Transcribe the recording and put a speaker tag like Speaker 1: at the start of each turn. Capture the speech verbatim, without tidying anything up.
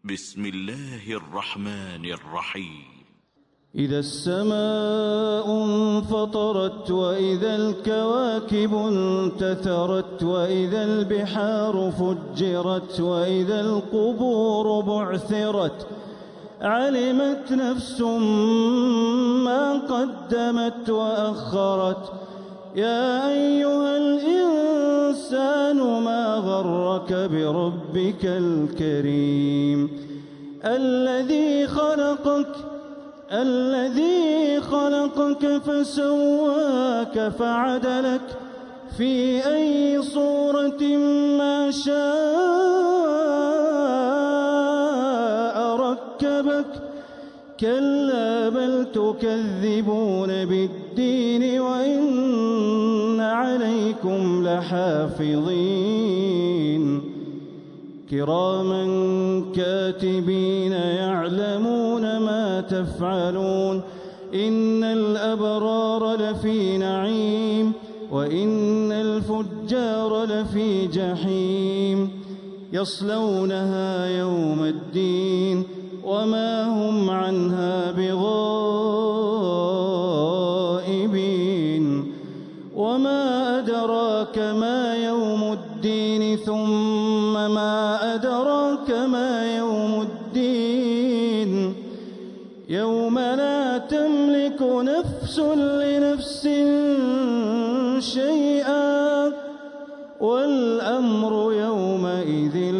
Speaker 1: بسم الله الرحمن الرحيم.
Speaker 2: إذا السماء انفطرت وإذا الكواكب انتثرت وإذا البحار فجرت وإذا القبور بعثرت علمت نفس ما قدمت وأخرت. يا أيها الإنسان ما غرك بربك الكريم الذي خلقك الذي خلقك فسواك فعدلك في أي صورة ما شاء ركبك. كلا بل تكذبون بالدين وإن عليكم لحافظين كراما كاتبين يعلمون ما تفعلون. إن الأبرار لفي نعيم وإن الفجار لفي جحيم يصلونها يوم الدين وما هم عنها بغائبين. وما أدراك ما يوم الدين ثم ما أدراك ما يوم الدين يوم لا تملك نفس لنفس شيئا والأمر يومئذ